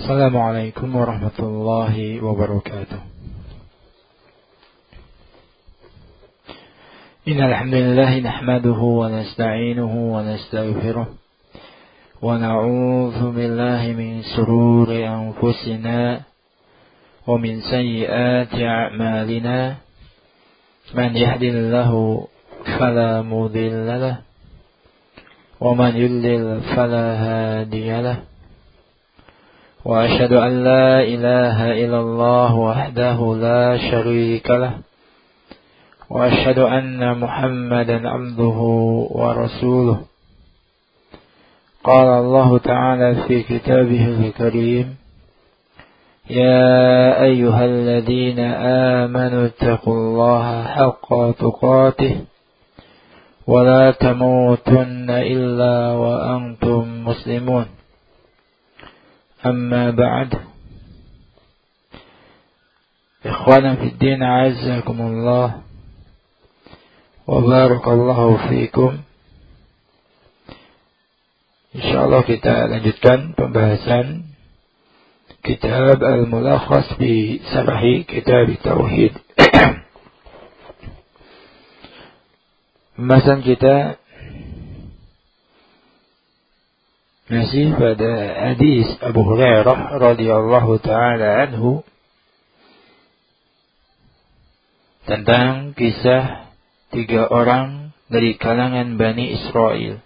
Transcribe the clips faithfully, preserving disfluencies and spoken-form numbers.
Assalamualaikum warahmatullahi wabarakatuh. Innal hamdalillah nahmaduhu wa nasta'inuhu wa nastaghfiruh wa na'udzu billahi min shururi anfusina wa min sayyiati a'malina. Man yahdihillahu fala mudilla lahu wa man yudlil fala hadiya lahu. وأشهد أن لا إله إلا الله وحده لا شريك له وأشهد أن محمدا عبده ورسوله. قال الله تعالى في كتابه الكريم: يا أيها الذين آمنوا اتقوا الله حق تقاته ولا تموتن إلا وأنتم مسلمون. أما بعد، إخوانا في الدين أعزكم الله وبارك الله فيكم. Insyaallah kita lanjutkan pembahasan kitab Al-Mulakhas bi Syarhi Kitab Tauhid. Pembahasan kita masih pada hadis Abu Hurairah radhiyallahu taala anhu tentang kisah tiga orang dari kalangan Bani Israel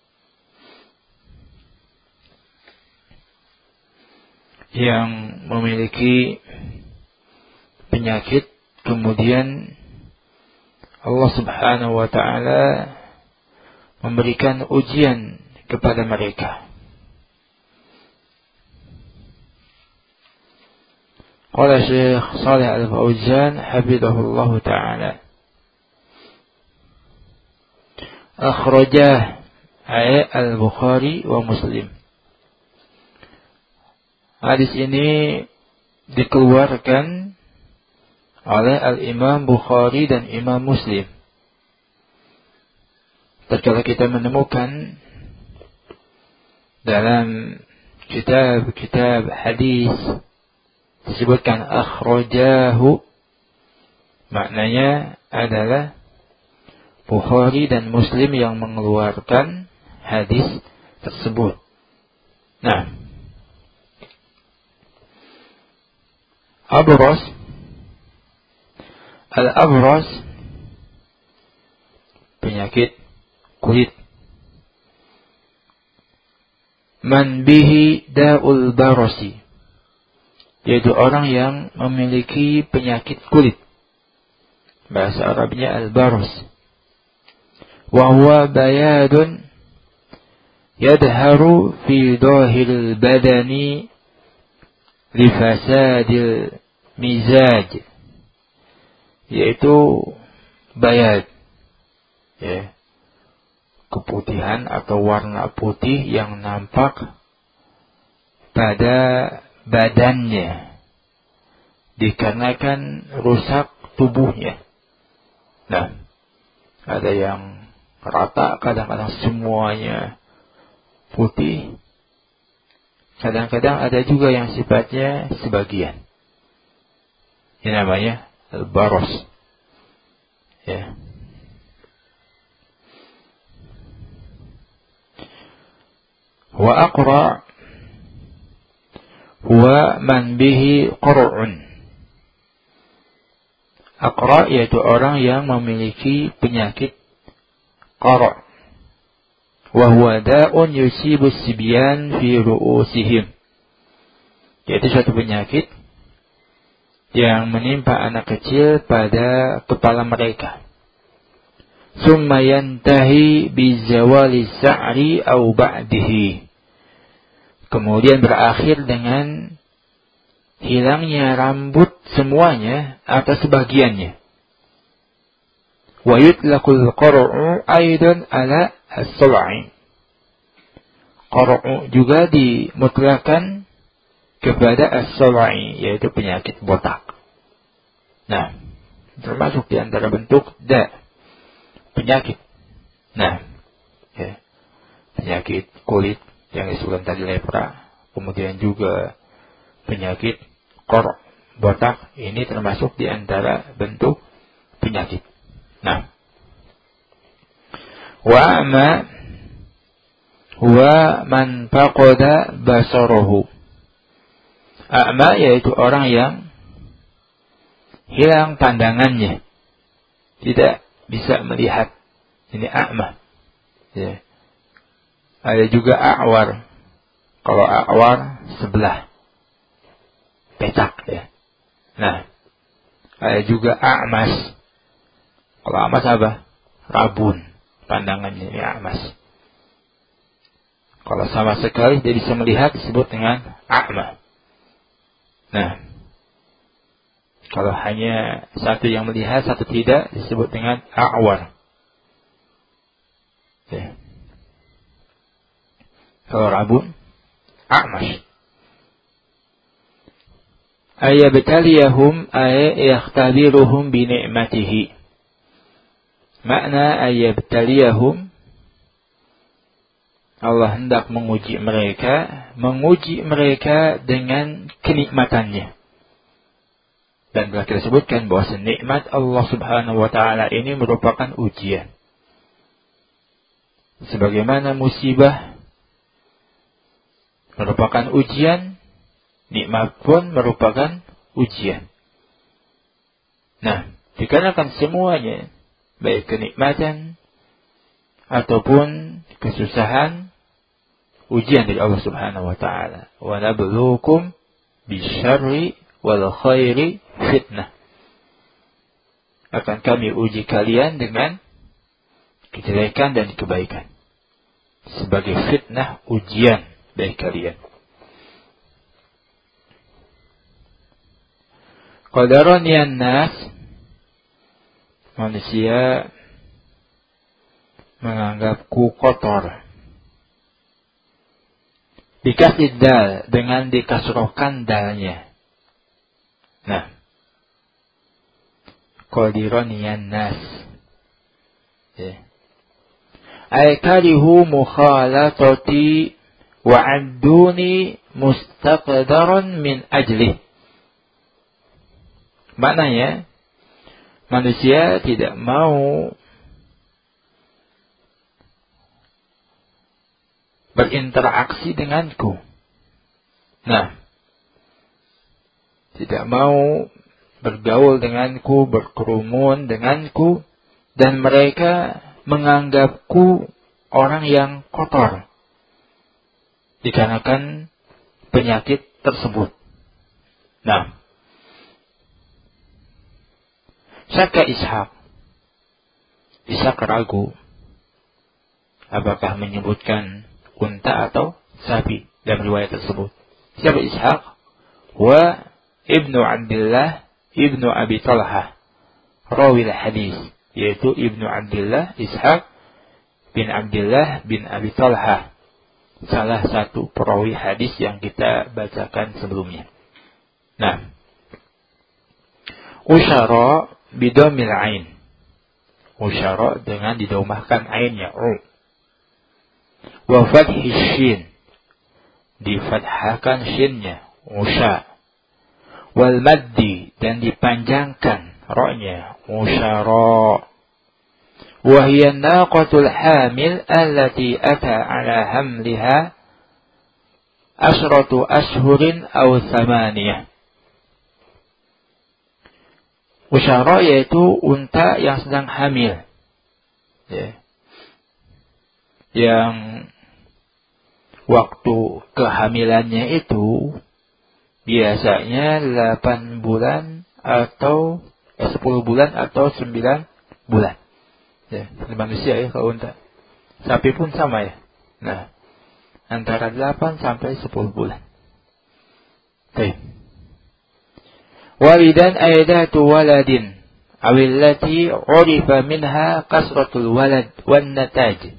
yang memiliki penyakit, kemudian Allah Subhanahu wa taala memberikan ujian kepada mereka. Qala Syekh Shalih Al-Fauzan hafizahullah ta'ala, akhrajah ay Al-Bukhari wa Muslim. Hadis ini dikeluarkan oleh Al-Imam Bukhari dan Imam Muslim. Tatkala kita menemukan dalam kitab-kitab hadis disebutkan akhrajahu, maknanya adalah Bukhari dan Muslim yang mengeluarkan hadis tersebut. Nah, abras, al-abras, penyakit kulit. Man bihi da'ul barasi, yaitu orang yang memiliki penyakit kulit. Bahasa Arabnya al-baras. Wa huwa bayadun yadharu fi dhahiril badani li fasadil mizaj, yaitu bayad, ya, keputihan atau warna putih yang nampak pada badannya dikarenakan rusak tubuhnya. Nah, ada yang rata, kadang-kadang semuanya putih, kadang-kadang ada juga yang sifatnya sebagian. Ini namanya al-baras, ya. Wa aqra huwa man bihi qur'un. Aqra yaitu orang yang memiliki penyakit qar'. Wa huwa da'un yusibu sibyan fi ru'usihim. Yaitu suatu penyakit yang menimpa anak kecil pada kepala mereka. Summa yantahi bizawali sa'ri au ba'dihi. Kemudian berakhir dengan hilangnya rambut semuanya atau sebagiannya. Wa yutlaqul qar'u aidan ala as-sal'i. Qar'u juga dimutlakan kepada as-sal'i, yaitu penyakit botak. Nah, termasuk di antara bentuk da, penyakit. Nah, penyakit kulit yang disebutkan tadi lepra, kemudian juga penyakit qor', botak, ini termasuk di antara bentuk penyakit. Nah, wa'ma huwa man faqada basarahu. A'ma yaitu orang yang hilang pandangannya, tidak bisa melihat. Ini a'ma. Ya. Ada juga a'war. Kalau a'war sebelah, petak ya. Nah, ada juga a'mas. Kalau a'mas apa? Rabun pandangannya, ini a'mas. Kalau sama sekali dia bisa melihat disebut dengan a'ma. Nah, kalau hanya satu yang melihat, satu tidak, disebut dengan a'war. Ya. Kalau rabun, a'mash. Ayyabtaliyahum ay yakhtabiruhum bi ni'matihi. Makna ayyabtaliyahum, Allah hendak menguji mereka, menguji mereka dengan kenikmatannya. Dan telah kita sebutkan bahwa nikmat Allah Subhanahu wa taala ini merupakan ujian. Sebagaimana musibah merupakan ujian, nikmat pun merupakan ujian. Nah, dikarenakan semuanya, baik kenikmatan ataupun kesusahan, ujian dari Allah Subhanahu wa taala. Wa nabluukum bisyarri wal khairi fitnah. Akan kami uji kalian dengan kejelekan dan kebaikan sebagai fitnah, ujian bagi kalian. Qadaraniyan nas, manusia menganggapku kotor. Dikasih dal, dengan dikasrohkan dalnya. Nah, qadaraniyan nas, ya. Ay karihu mukhalatati wa adduni mustaqdaran min ajlih. Maknanya, manusia tidak mau berinteraksi denganku. Nah, tidak mau bergaul denganku, berkerumun denganku, dan mereka menganggapku orang yang kotor dikarenakan penyakit tersebut. Nah, Syakka Ishaq. Ishaq ragu apakah menyebutkan unta atau sapi dalam riwayat tersebut. Siapa Ishaq? Wa ibnu Abdullah ibnu Abi Talhah, rawi hadis, yaitu ibnu Abdullah Ishaq bin Abdullah bin Abi Talhah, salah satu perawi hadis yang kita bacakan sebelumnya. Nah, usyara bidomil ain. Usyara dengan didomahkan ainnya, u. Wa fathi shin, difathahkan shinnya, usya. Wal maddi, dan dipanjangkan ra-nya, usyara. Wa hiya naqatul hamil allati ata ala hamliha asratu ashhurin aw thamaniyah. Usyara yaitu unta yang sedang hamil, ya. Yang waktu kehamilannya itu biasanya delapan bulan atau eh, sepuluh bulan atau sembilan bulan. Ya, manusia ya kalau unta. Sapi pun sama ya. Nah, antara delapan sampai sepuluh bulan. Baik. Walidan aidatu waladin awillati urifa minha kasratul walad wan nataj.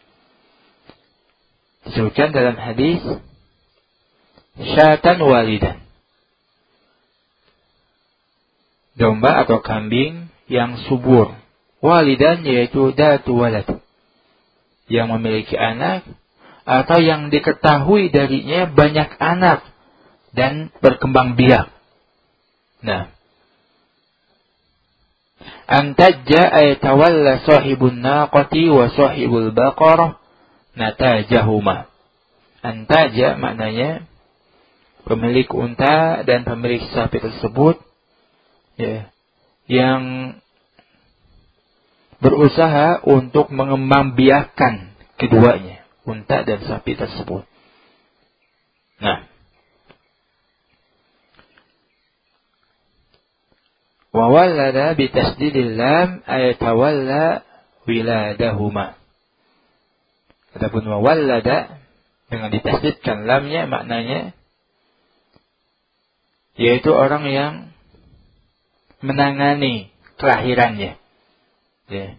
Disebutkan dalam hadis syatan walidan, domba atau kambing yang subur. Walidan yaitu datu walad, yang memiliki anak atau yang diketahui darinya banyak anak dan berkembang biak. Nah, antajja ay tawalla sahibun naqati wa sahibul baqarah natajahuma. Antajja maknanya pemilik unta dan pemilik sapi tersebut, ya, yang berusaha untuk mengembangbiakkan keduanya, unta dan sapi tersebut. Nah, wa wallada bi tasdidil lam ay tawalla wiladahuma. Adapun wa wallada dengan ditasdidkan lamnya, maknanya yaitu orang yang menangani kelahirannya. Ya.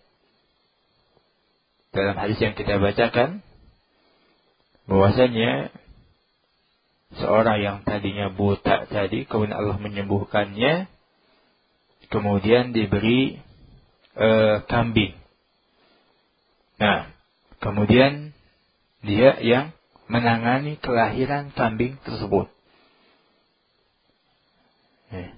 Dalam hadis yang kita bacakan, bahwasanya seorang yang tadinya buta tadi, kemudian Allah menyembuhkannya, kemudian diberi e, kambing. Nah, kemudian dia yang menangani kelahiran kambing tersebut. Ya.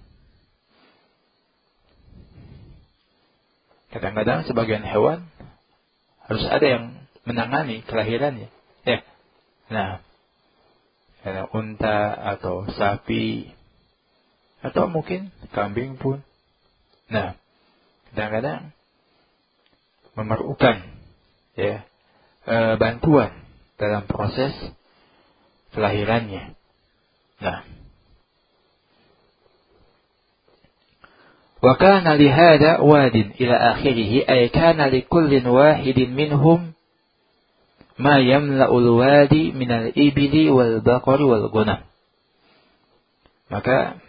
Kadang-kadang sebagian hewan harus ada yang menangani kelahirannya. Ya. Nah, karena unta atau sapi atau mungkin kambing pun. Nah, kadang-kadang memerlukan ya e, bantuan dalam proses kelahirannya. Nah, wa kana li hada wadin ila akhirih ay kana li kullin wahidin minhum ma yamla'ul wadi minal ibili wal baqari wal ghanam. Maka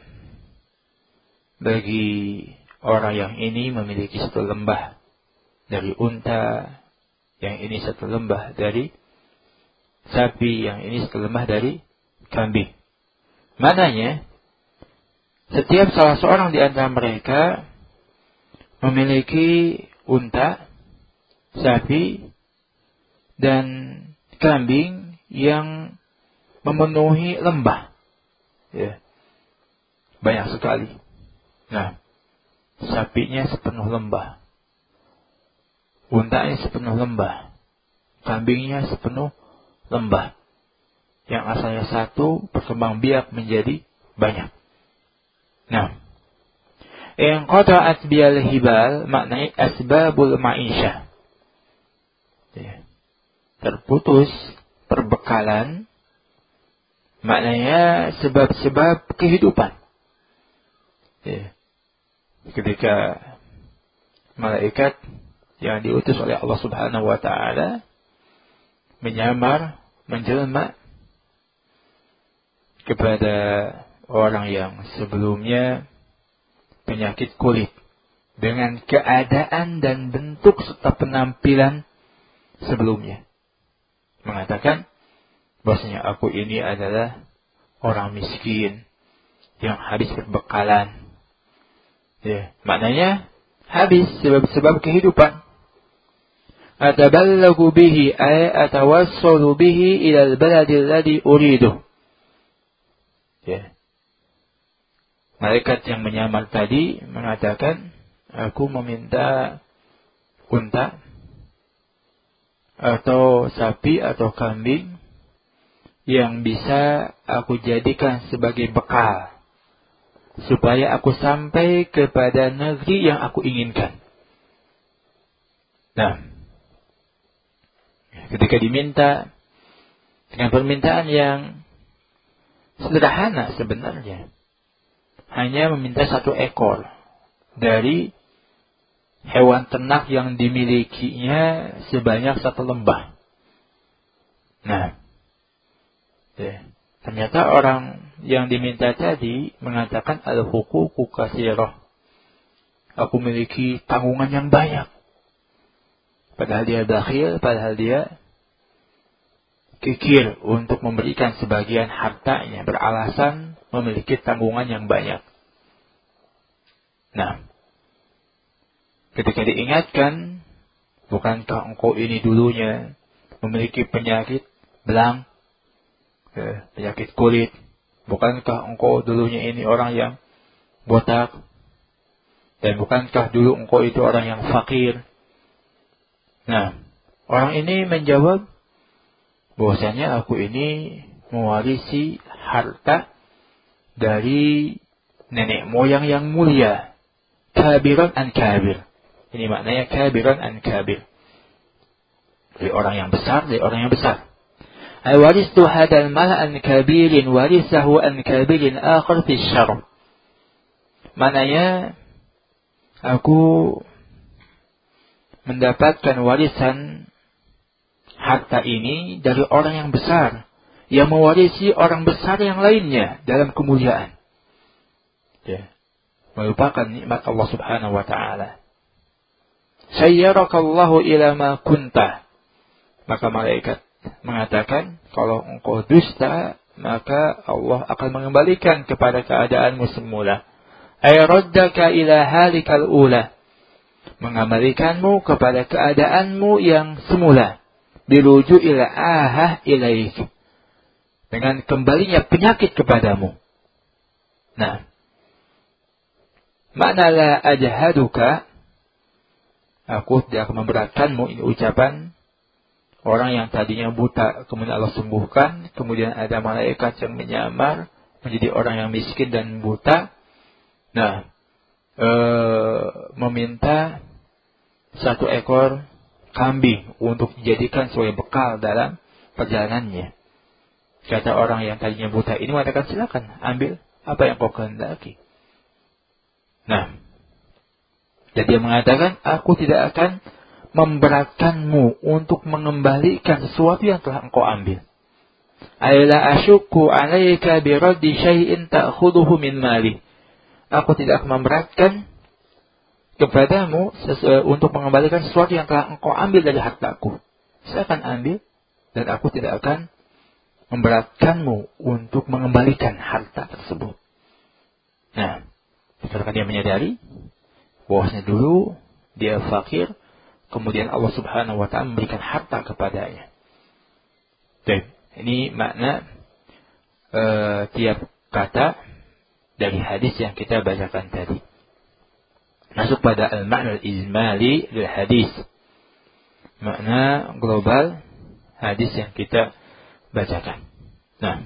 bagi orang yang ini memiliki satu lembah dari unta, yang ini satu lembah dari sapi, yang ini satu lembah dari kambing. Mananya setiap salah seorang di antara mereka memiliki unta, sapi, dan kambing yang memenuhi lembah. Ya. Banyak sekali. Nah, sapinya sepenuh lembah, untanya sepenuh lembah, kambingnya sepenuh lembah. Yang asalnya satu berkembang biak menjadi banyak. Nah, yang qata'at bil hibal maknanya asbabul ma'isyah. Ya. Terputus perbekalan, maknanya sebab-sebab kehidupan. Ya. Ketika malaikat yang diutus oleh Allah Subhanahu wa taala menyamar, menjelma kepada orang yang sebelumnya penyakit kulit dengan keadaan dan bentuk serta penampilan sebelumnya, mengatakan bahwasanya aku ini adalah orang miskin yang habis berbekalan. Ya, maknanya habis sebab-sebab kehidupan. Ataballagu bihi ay atawassalu bihi ila al-baladi alladhi uridu. Ya. Malaikat yang menyamar tadi mengatakan, aku meminta unta atau sapi atau kambing yang bisa aku jadikan sebagai bekal supaya aku sampai kepada negeri yang aku inginkan. Nah, ketika diminta dengan permintaan yang sederhana sebenarnya, hanya meminta satu ekor dari hewan ternak yang dimilikinya sebanyak satu lembah. Nah, ya, ternyata orang yang diminta tadi mengatakan al-huququ katsirah. Aku memiliki tanggungan yang banyak. Padahal dia bakhil, padahal dia kikir untuk memberikan sebagian hartanya, beralasan memiliki tanggungan yang banyak. Nah, ketika diingatkan, bukankah engkau ini dulunya memiliki penyakit belang, penyakit kulit, bukankah engkau dulunya ini orang yang botak? Dan bukankah dulu engkau itu orang yang fakir? Nah, orang ini menjawab bahwasanya aku ini mewarisi harta dari nenek moyang yang mulia. Kabiran an kabir. Ini maknanya kabiran an kabir. Dari orang yang besar, dari orang yang besar. Ay waristu hadal mal an kabirin warisahu an kabirin akhar fi syarr. Maknanya aku mendapatkan warisan harta ini dari orang yang besar, yang mewarisi orang besar yang lainnya dalam kemuliaan. Ya. Melupakan nikmat Allah Subhanahu wa taala. Sayyarakallahu ila ma kunta. Maka malaikat mengatakan, kalau engkau dusta, maka Allah akan mengembalikan kepada keadaanmu semula. Ay raddaka ila halikal ula. Mengembalikanmu kepada keadaanmu yang semula. Biruju ila ahah ilaik. Dengan kembalinya penyakit kepadamu. Nah, makna la ajhaduka, aku tidak akan memberatkanmu. Ini ucapan orang yang tadinya buta, kemudian Allah sembuhkan, kemudian ada malaikat yang menyamar menjadi orang yang miskin dan buta. Nah, e, meminta satu ekor kambing untuk dijadikan sebagai bekal dalam perjalanannya. Kata orang yang tadinya buta ini mengatakan, silakan ambil apa yang kau kehendaki. Nah, jadi dia mengatakan, aku tidak akan memberatkanmu untuk mengembalikan sesuatu yang telah engkau ambil. Ayla asyukku alaika biraddi syai'in ta'khuduhu min mali. Aku tidak akan memberatkan kepadamu untuk mengembalikan sesuatu yang telah engkau ambil dari hartaku. Silakan ambil, dan aku tidak akan memberatkanmu untuk mengembalikan harta tersebut. Nah, karena dia menyadari bahwasanya dulu dia fakir, kemudian Allah Subhanahu wa taala memberikan harta kepadanya. Baik, ini makna uh, tiap kata dari hadis yang kita bacakan tadi. Masuk pada al-ma'na al-izmali lil hadis. Makna global hadis yang kita bacakan. Nah,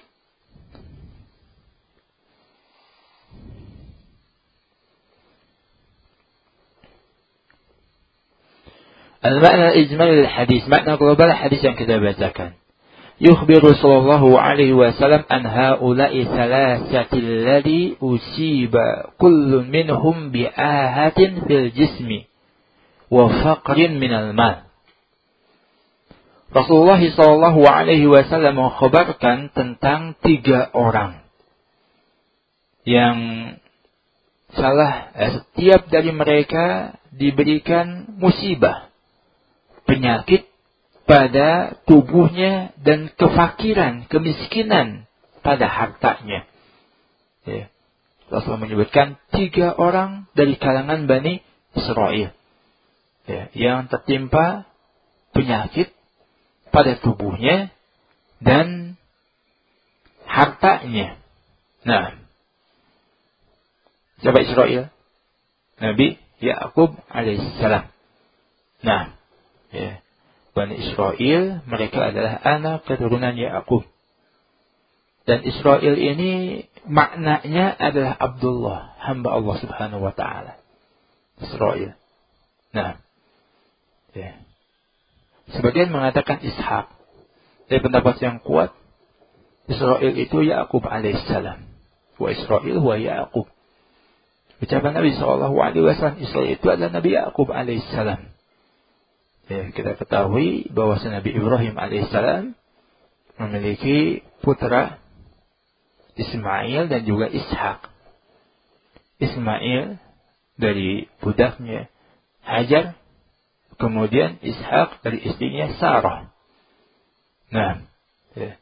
al-ma'na al-ijmali lil hadis, makna global hadis yang kita bacakan. Yukhbiru sallallahu alaihi wasallam an haula'i thalathati alladhi usiba kullun minhum bi'ahatin fil jismi wa faqrin minal mal. Rasulullah sallallahu alaihi wasallam mengkhabarkan tentang tiga orang yang salah eh, setiap dari mereka diberikan musibah, penyakit pada tubuhnya dan kefakiran, kemiskinan pada hartanya. Ya. Rasulullah menyebutkan tiga orang dari kalangan Bani Israel, ya, yang tertimpa penyakit pada tubuhnya dan hartanya. Nah, siapa Israel? Nabi Ya'qub alaihissalam. Nah, ya. Bani Israel, mereka adalah anak keturunan Ya'qub. Dan Israel ini maknanya adalah Abdullah, hamba Allah Subhanahu wa taala. Israel. Nah, ya. Sebagian mengatakan Ishak. Dari pendapat yang kuat, Israel itu Ya'qub alaihissalam. Wa Israel wa Ya'qub. Ucapan Nabi sallallahu alaihi wasallam, Israel itu adalah Nabi Ya'qub alaihissalam. Ya, kita ketahui bahwa Nabi Ibrahim alaihissalam memiliki putra Ismail dan juga Ishak. Ismail dari budaknya Hajar, kemudian Ishak dari istrinya Sarah. Nah, ya.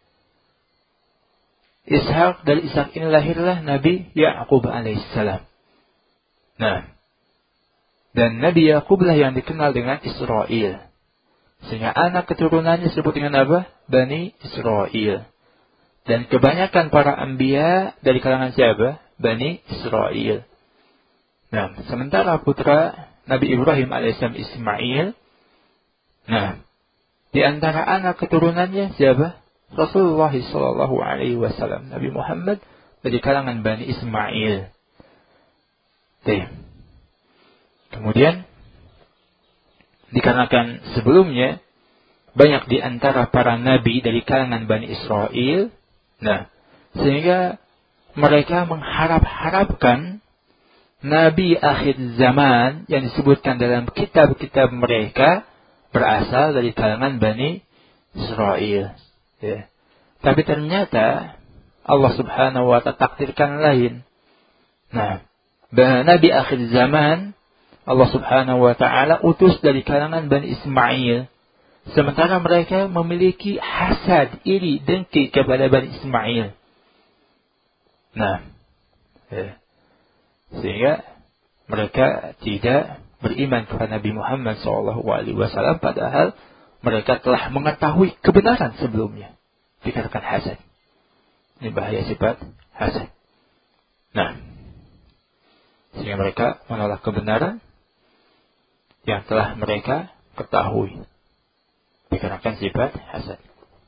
Ishak dari Ishak ini lahirlah Nabi Ya'qub alaihissalam. Nah, dan Nabi Ya'qublah yang dikenal dengan Israel. Sehingga anak keturunannya disebut dengan apa? Bani Israel. Dan kebanyakan para anbiya dari kalangan siapa? Bani Israel. Nah, sementara putra Nabi Ibrahim alaihissalam Ismail, nah, di antara anak keturunannya siapa? Rasulullah sallallahu alaihi wasallam, Nabi Muhammad dari kalangan Bani Ismail. Oke. Kemudian dikarenakan sebelumnya banyak di antara para nabi dari kalangan Bani Israel, nah, sehingga mereka mengharap-harapkan Nabi akhir zaman yang disebutkan dalam kitab-kitab mereka berasal dari kalangan Bani Israel. Ya. Tapi ternyata Allah subhanahu wa ta'ala takdirkan lain. Nah, Nabi akhir zaman Allah subhanahu wa ta'ala utus dari kalangan Bani Ismail. Sementara mereka memiliki hasad, iri, dengki kepada Bani Ismail. Nah, ya. Sehingga mereka tidak beriman kepada Nabi Muhammad shallallahu alaihi wasallam padahal mereka telah mengetahui kebenaran sebelumnya. Dikarenakan hasad. Ini bahaya sifat hasad. Nah, sehingga mereka menolak kebenaran yang telah mereka ketahui. Dikarenakan sifat hasad.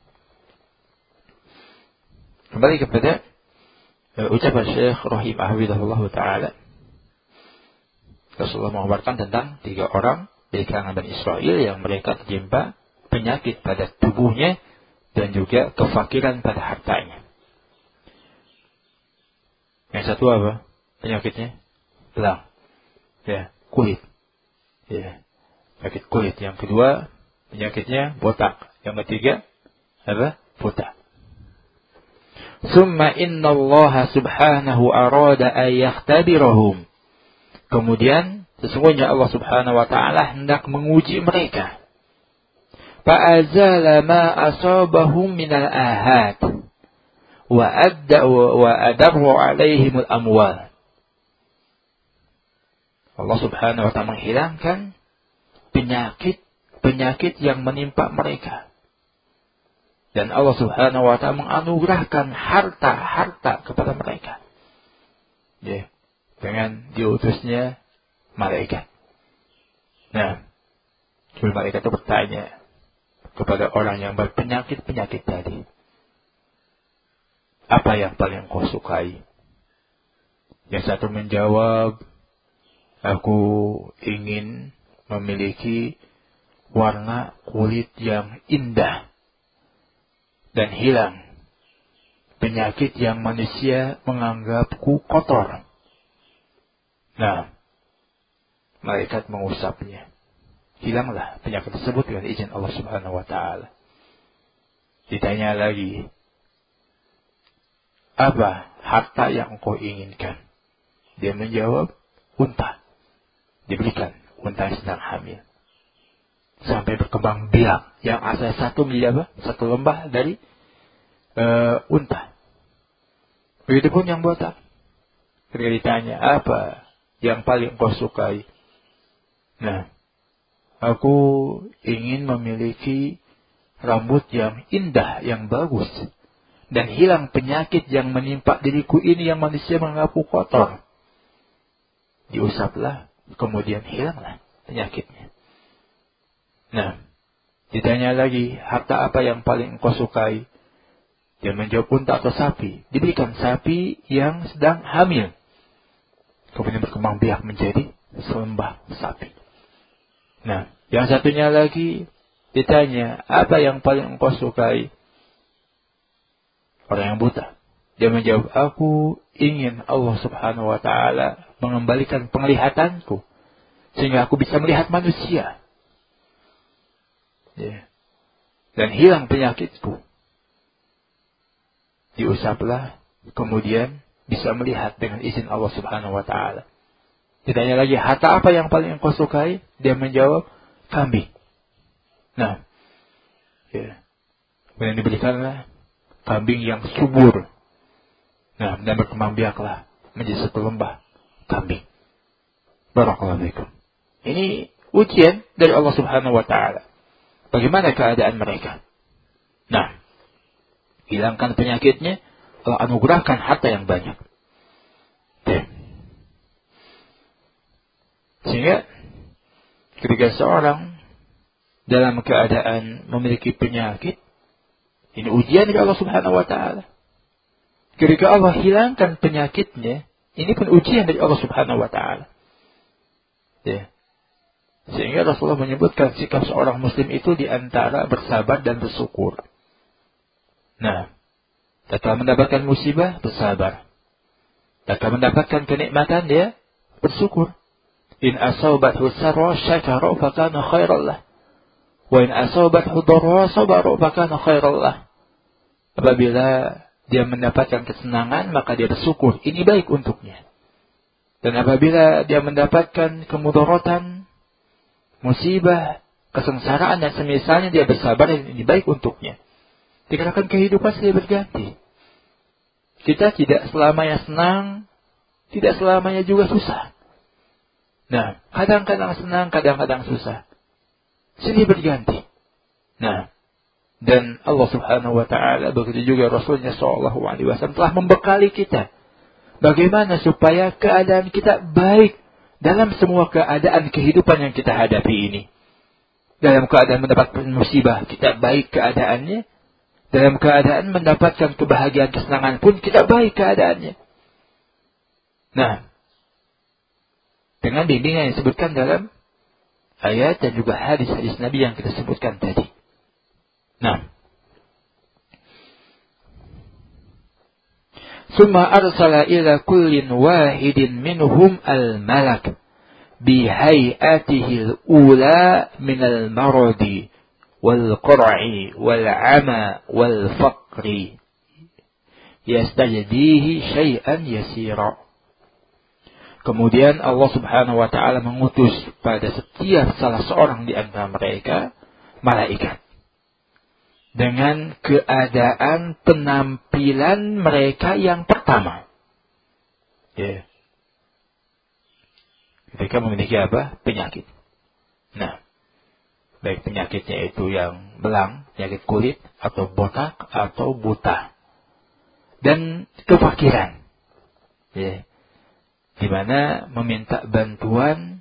Kembali kepada uh, ucapan Syekh Rahim Ahwidahullah Ta'ala. Rasulullah mengabarkan tentang tiga orang dari kalangan Bani Israel yang mereka terjumpa penyakit pada tubuhnya dan juga kefakiran pada hartanya. Yang satu apa? Penyakitnya belang. Ya, kulit. Ya, penyakit kulit. Yang kedua, penyakitnya botak. Yang ketiga, apa? Buta. Summa inna Allah subhanahu arada an yakhtabirahum. Kemudian, sesungguhnya Allah subhanahu wa ta'ala hendak menguji mereka. Fa'azala ma asabahum minal ahad. Wa adarru alaihimul amwal. Allah subhanahu wa ta'ala menghilangkan penyakit-penyakit yang menimpa mereka. Dan Allah subhanahu wa ta'ala menganugerahkan harta-harta kepada mereka. Ya. Dengan diutusnya malaikat. Nah, malaikat itu bertanya kepada orang yang berpenyakit-penyakit tadi. Apa yang paling kau sukai? Yang satu menjawab, aku ingin memiliki warna kulit yang indah dan hilang penyakit yang manusia menganggapku kotor. Nah, malaikat mengusapnya. Hilanglah penyakit tersebut dengan izin Allah subhanahu wa ta'ala. Ditanya lagi, apa harta yang engkau inginkan? Dia menjawab, unta. Diberikan unta yang sedang hamil. Sampai berkembang biak. Yang asal satu menjadi apa? Satu lembah dari uh, unta. Begitupun yang botak. Ketika ditanya, apa yang paling kau sukai? Nah, aku ingin memiliki rambut yang indah, yang bagus. Dan hilang penyakit yang menimpa diriku ini yang manusia menganggapku kotor. Diusaplah, kemudian hilanglah penyakitnya. Nah, ditanya lagi, harta apa yang paling engkau sukai? Dia menjawab, unta atau sapi. Diberikan sapi yang sedang hamil. Kemudian berkembang biak menjadi selembah sapi. Nah, yang satunya lagi ditanya, apa yang paling engkau sukai? Orang yang buta. Dia menjawab, aku ingin Allah subhanahu wa ta'ala mengembalikan penglihatanku. Sehingga aku bisa melihat manusia. Ya. Dan hilang penyakitku. Diusaplah, kemudian bisa melihat dengan izin Allah subhanahu wa ta'ala. Ditanya lagi, harta apa yang paling engkau sukai? Dia menjawab, kambing. Nah, ya. Kemudian diberikanlah kambing yang subur. Nah, dan berkembang biaklah menjadi satu lembah kambing. Barakallahu fikum. Ini ujian dari Allah subhanahu wa ta'ala. Bagaimana keadaan mereka? Nah, hilangkan penyakitnya, Allah anugerahkan harta yang banyak. Sehingga ketika seorang dalam keadaan memiliki penyakit, ini ujian dari Allah Subhanahu wa taala. Ketika Allah hilangkan penyakitnya, ini pun ujian dari Allah Subhanahu wa taala. Ya. Sehingga Rasulullah menyebutkan sikap seorang muslim itu di antara bersabar dan bersyukur. Nah, setelah mendapatkan musibah, bersabar. Setelah mendapatkan kenikmatan, dia bersyukur. In asabathu sarra syakara fakana khairan lah. Wa in asabathu dharra sabara fakana khairan lah. Apabila dia mendapatkan kesenangan, maka dia bersyukur. Ini baik untuknya. Dan apabila dia mendapatkan kemudaratan, musibah, kesengsaraan dan semisalnya, dia bersabar, dan ini baik untuknya. Dikarenakan kehidupan silih berganti. Kita tidak selamanya senang, tidak selamanya juga susah. Nah, kadang-kadang senang, kadang-kadang susah. Silih berganti. Nah, dan Allah Subhanahu wa taala, begitu juga Rasulnya sallallahu alaihi wasallam telah membekali kita bagaimana supaya keadaan kita baik dalam semua keadaan kehidupan yang kita hadapi ini. Dalam keadaan mendapatkan musibah, kita baik keadaannya. Dalam keadaan mendapatkan kebahagiaan, kesenangan pun kita baik keadaannya. Nah, dengan bimbingan yang disebutkan dalam ayat dan juga hadis-hadis Nabi yang kita sebutkan tadi. Nah, summa arsala ila kullin wahidin minhum al-malak bihayatihi al-ula min al-maradi wal-qur'i wal-'ama wal-faqri yastajdihi syai'an yasira. Kemudian Allah Subhanahu wa taala mengutus pada setiap salah seorang di antara mereka malaikat dengan keadaan penampilan mereka yang pertama. Ya. Mereka memiliki apa? Penyakit. Nah, baik penyakitnya itu yang belang, penyakit kulit, atau botak, atau buta. Dan kefakiran. Ya. Di mana meminta bantuan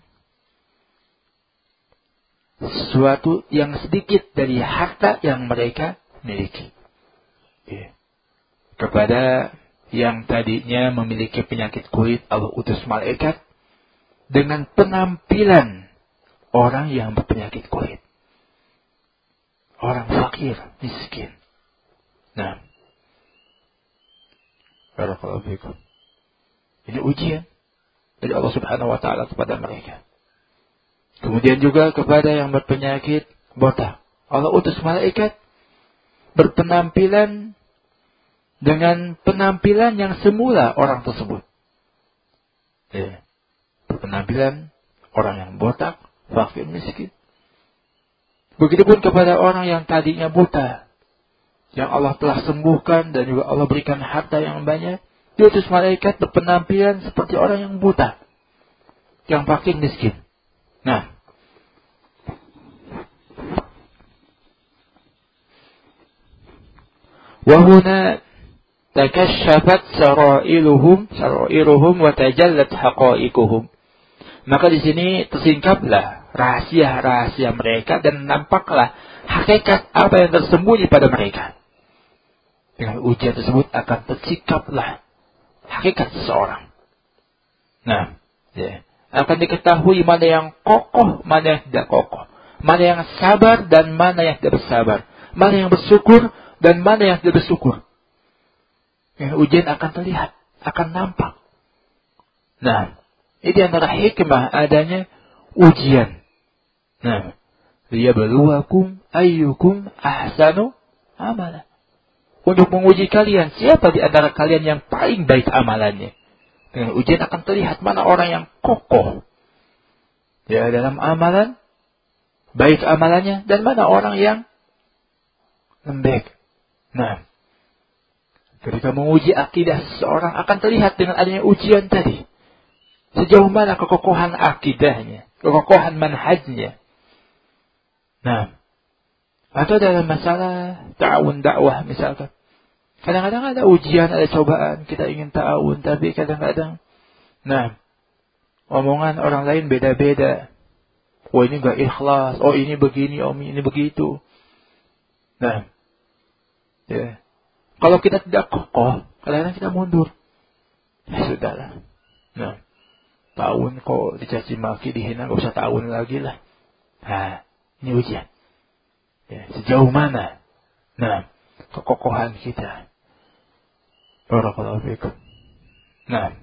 sesuatu yang sedikit dari harta yang mereka miliki. Ya. Kepada yang tadinya memiliki penyakit kulit, Allah utus malaikat dengan penampilan orang yang berpenyakit kulit. Orang fakir, miskin. Nah, barakallahu fikum. Ini ujian dari Allah Subhanahu wa taala kepada mereka. Kemudian juga kepada yang berpenyakit botak, Allah utus malaikat berpenampilan dengan penampilan yang semula orang tersebut. Ya. Berpenampilan orang yang botak, fakir, miskin. Begitupun kepada orang yang tadinya buta, yang Allah telah sembuhkan dan juga Allah berikan harta yang banyak, diutus malaikat berpenampilan seperti orang yang buta, yang fakir, miskin. Nah, wahuna takashafat sarailuhum sarailuhum wa tajallat haqaiquhum. Maka di sini tersingkaplah rahasia-rahasia mereka dan nampaklah hakikat apa yang tersembunyi pada mereka. Dengan ujian tersebut akan tersingkaplah hakikat seseorang. Nah, ya, akan diketahui mana yang kokoh, mana yang tidak kokoh, mana yang sabar dan mana yang tidak bersabar, mana yang bersyukur dan mana yang tidak bersyukur. Ya, ujian akan terlihat, akan nampak. Nah, ini antara hikmah adanya ujian. Nah, liyabluwakum ayyukum ahsanu amala. Untuk menguji kalian, siapa di antara kalian yang paling baik amalannya. Dengan ujian akan terlihat mana orang yang kokoh ya dalam amalan, baik amalannya, dan mana orang yang lembek. Nah, ketika menguji akidah seseorang akan terlihat dengan adanya ujian tadi. Sejauh mana kekokohan akidahnya, kekokohan manhajnya. Nah, atau dalam masalah ta'awun dakwah misalkan. Kadang-kadang ada ujian, ada cobaan, kita ingin ta'awun, tapi kadang-kadang, nah, omongan orang lain beda-beda. Oh ini gak ikhlas, oh ini begini, oh ini begitu. Nah, ya. Kalau kita tidak kokoh, kadang-kadang kita mundur. Ya sudahlah. Nah, ta'awun kok dicaci maki, dihina, gak usah ta'awun lagi lah. Nah, ini ujian. Ya, sejauh mana? Nah, kekokohan kita. Barakallahu fikum. Nah,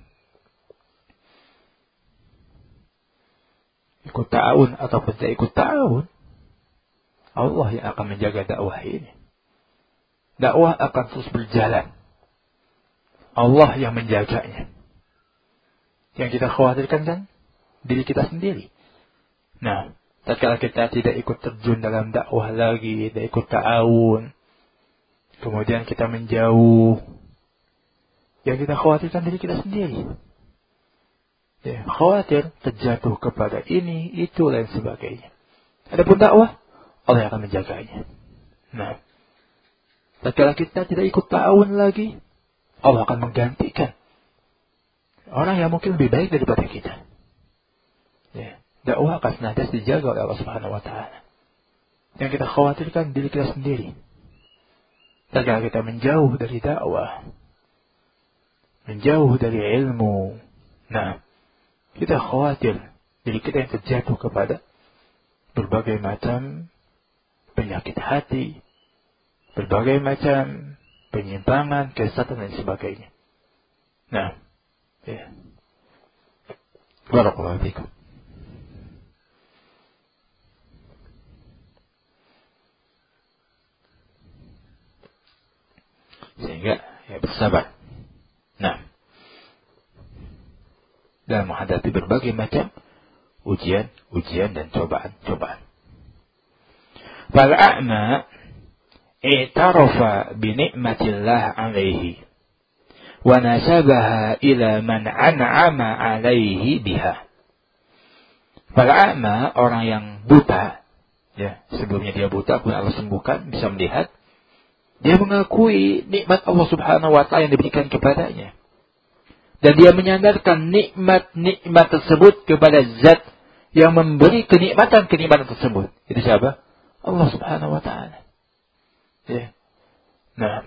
ikut ta'awun ataupun tidak ikut ta'awun, Allah yang akan menjaga dakwah ini. Dakwah akan terus berjalan. Allah yang menjaganya. Yang kita khawatirkan kan diri kita sendiri. Nah, tatkala kita tidak ikut terjun dalam dakwah lagi, tidak ikut ta'awun, kemudian kita menjauh, yang kita khawatirkan diri kita sendiri. Ya, khawatir terjatuh kepada ini, itu, dan sebagainya. Adapun dakwah, Allah akan menjaganya. Nah, tatkala kita tidak ikut ta'awun lagi, Allah akan menggantikan orang yang mungkin lebih baik daripada kita. Ya, dakwah akan senantiasa dijaga oleh Allah Subhanahu wa taala. Yang kita khawatirkan diri kita sendiri. Tatkala kita menjauh dari dakwah, menjauh dari ilmu, nah, kita khawatir diri kita yang terjatuh kepada berbagai macam penyakit hati, berbagai macam penyimpangan, kesesatan, dan sebagainya. Nah, ya. Barakallahu fikum. Sehingga ya bersabar. Nah, dalam menghadapi berbagai macam ujian, ujian dan cobaan-cobaan. Fal a'ma i'tarafa bi ni'matillah 'alaihi wa nasabaha ila man an'ama 'alaihi biha. Fal a'ma, orang yang buta, ya, sebelumnya dia buta, kemudian Allah sembuhkan, bisa melihat, dia mengakui nikmat Allah Subhanahu wa taala yang diberikan kepadanya. Dan dia menyandarkan nikmat-nikmat tersebut kepada zat yang memberi kenikmatan-kenikmatan tersebut. Itu siapa? Allah Subhanahu wa taala. Ya. Nah,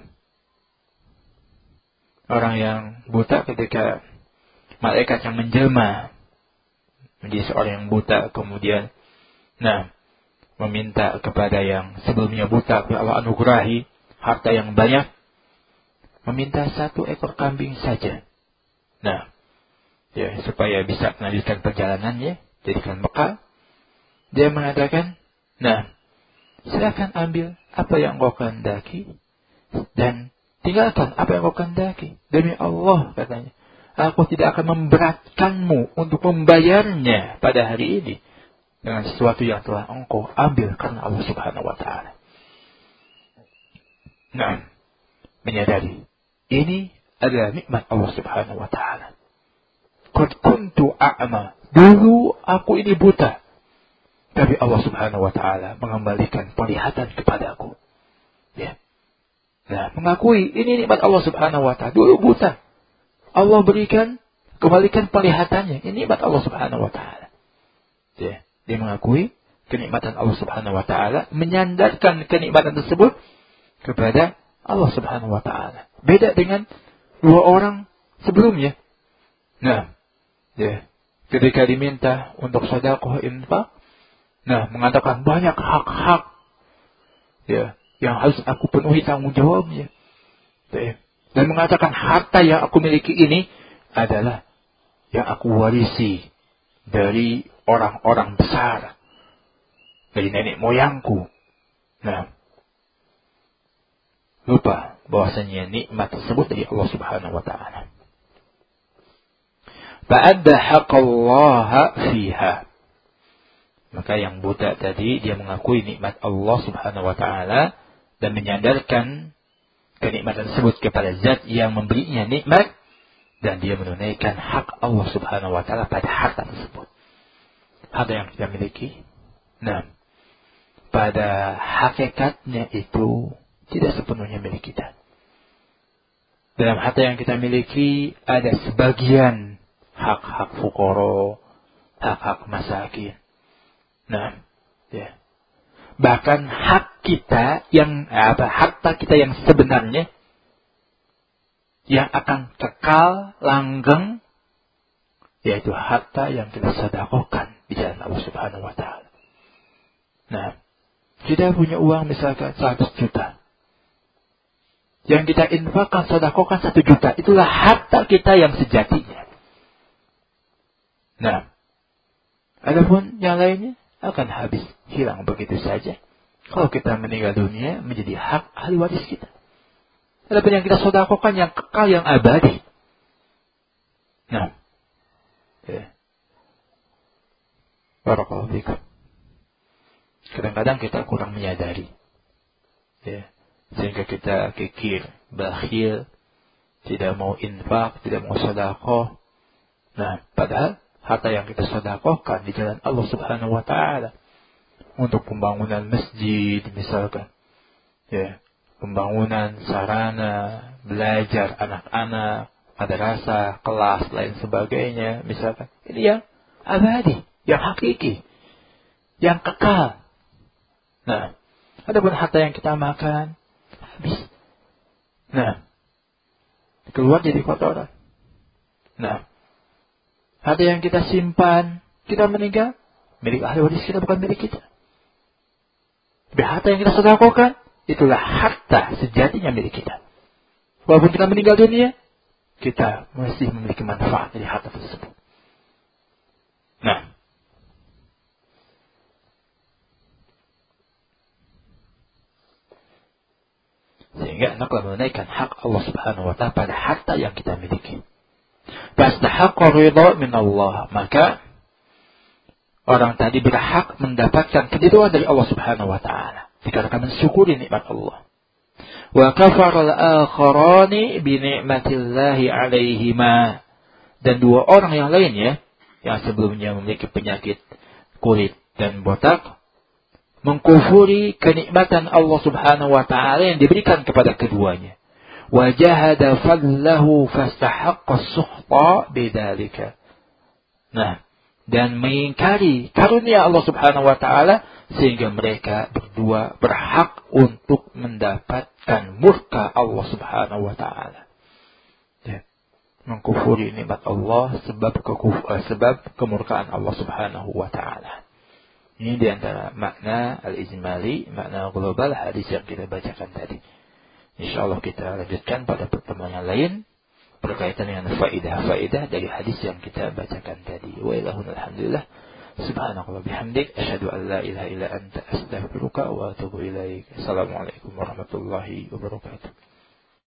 orang yang buta ketika malaikat yang menjelma menjadi seorang yang buta, kemudian nah, meminta kepada yang sebelumnya buta, Allah anugerahi harta yang banyak, meminta satu ekor kambing saja. Nah, ya, supaya bisa melanjutkan perjalanannya, jadikan bekal. Dia mengatakan, nah, silakan ambil apa yang kau kehendaki dan tinggalkan apa yang kau kehendaki. Demi Allah, katanya, aku tidak akan memberatkanmu untuk membayarnya pada hari ini dengan sesuatu yang telah engkau ambil karena Allah Subhanahu wa taala. Nah, menyadari ini adalah nikmat Allah Subhanahu wa taala. Qad kuntu a'ma. Dulu aku ini buta. Tapi Allah Subhanahu wa taala mengembalikan penglihatan kepadaku. Ya. Nah, mengakui ini nikmat Allah Subhanahu wa taala. Dulu buta. Allah berikan, kembalikan penglihatannya. Ini nikmat Allah Subhanahu wa taala. Ya. Dia mengakui kenikmatan Allah Subhanahu wa taala, menyandarkan kenikmatan tersebut kepada Allah Subhanahu wa taala. Beda dengan dua orang sebelumnya. Nah, ya, ketika diminta untuk sedekah infak, nah, mengatakan banyak hak-hak, ya, yang harus aku penuhi tanggung jawabnya. Ya, dan mengatakan harta yang aku miliki ini adalah yang aku warisi dari orang-orang besar, dari nenek moyangku. Nah, lupa bahwasanya nikmat tersebut dari Allah Subhanahu wa taala. Fa'adda haqqallaha fiha. Maka yang buta tadi dia mengakui nikmat Allah Subhanahu wa taala dan menyandarkan kenikmatan tersebut kepada zat yang memberinya nikmat, dan dia menunaikan hak Allah Subhanahu wa taala pada harta tersebut. Harta yang kita miliki, nah, pada hakikatnya itu tidak sepenuhnya milik kita. Dalam harta yang kita miliki ada sebagian hak-hak fuqara, hak-hak masakin. Nah, ya. Bahkan hak kita yang apa? Harta kita yang sebenarnya yang akan kekal, langgeng, yaitu harta yang kita sedekahkan di jalan Allah Subhanahu wa taala. Nah, kita punya uang misalkan seratus juta. Yang kita infakkan, sedekahkan satu juta. Itulah harta kita yang sejatinya. Nah, adapun yang lainnya akan habis, hilang begitu saja. Kalau kita meninggal dunia, menjadi hak ahli waris kita. Adapun yang kita sedekahkan yang kekal, yang abadi. Nah, ya. Barakallahu fikum. Kadang-kadang kita kurang menyadari. Ya. Sehingga kita kikir, bakhil, tidak mau infak, tidak mau sedekah. Nah, padahal harta yang kita sedekahkan di jalan Allah Subhanahu wa taala untuk pembangunan masjid misalkan. Ya, pembangunan sarana belajar anak-anak, madrasah, kelas lain sebagainya misalkan. Ini yang abadi, yang hakiki, yang kekal. Nah, adapun harta yang kita makan habis. Nah, keluar jadi kotoran. Nah, harta yang kita simpan, kita meninggal, milik ahli waris kita, bukan milik kita. Tapi harta yang kita sedekahkan, itulah harta sejatinya milik kita. Walaupun kita meninggal dunia, kita masih memiliki manfaat dari harta tersebut. Nah, sehingga hendaklah menunaikan hak Allah Subhanahu wa taala pada harta yang kita miliki. Fastahaqqa ridha min Allah, maka orang tadi berhak mendapatkan keridhaan dari Allah Subhanahu wa taala dikarenakan mensyukuri nikmat Allah. Wa kafara al-akharani bi ni'matillahi 'alaihima, dan dua orang yang lainnya yang sebelumnya memiliki penyakit kulit dan botak mengkufuri kenikmatan Allah Subhanahu wa taala yang diberikan kepada keduanya. Wa jahada fadlahu fastahaqqa as-sukhta bidzalika. Nah, dan mengingkari karunia Allah Subhanahu wa taala sehingga mereka berdua berhak untuk mendapatkan murka Allah Subhanahu wa taala. Ya. Mengkufuri nikmat Allah sebab kekuf, sebab kemurkaan Allah Subhanahu wa taala. Ini diantara makna al-ijmali, makna global hadis yang kita bacakan tadi. InsyaAllah kita lanjutkan pada pertemuan yang lain berkaitan dengan faidah-faidah dari hadis yang kita bacakan tadi. Wa ilahun alhamdulillah. Subhanakallah bihamdik. Asyhadu an la ilaha illa anta astaghfiruka wa atubu ilaik. Assalamualaikum warahmatullahi wabarakatuh.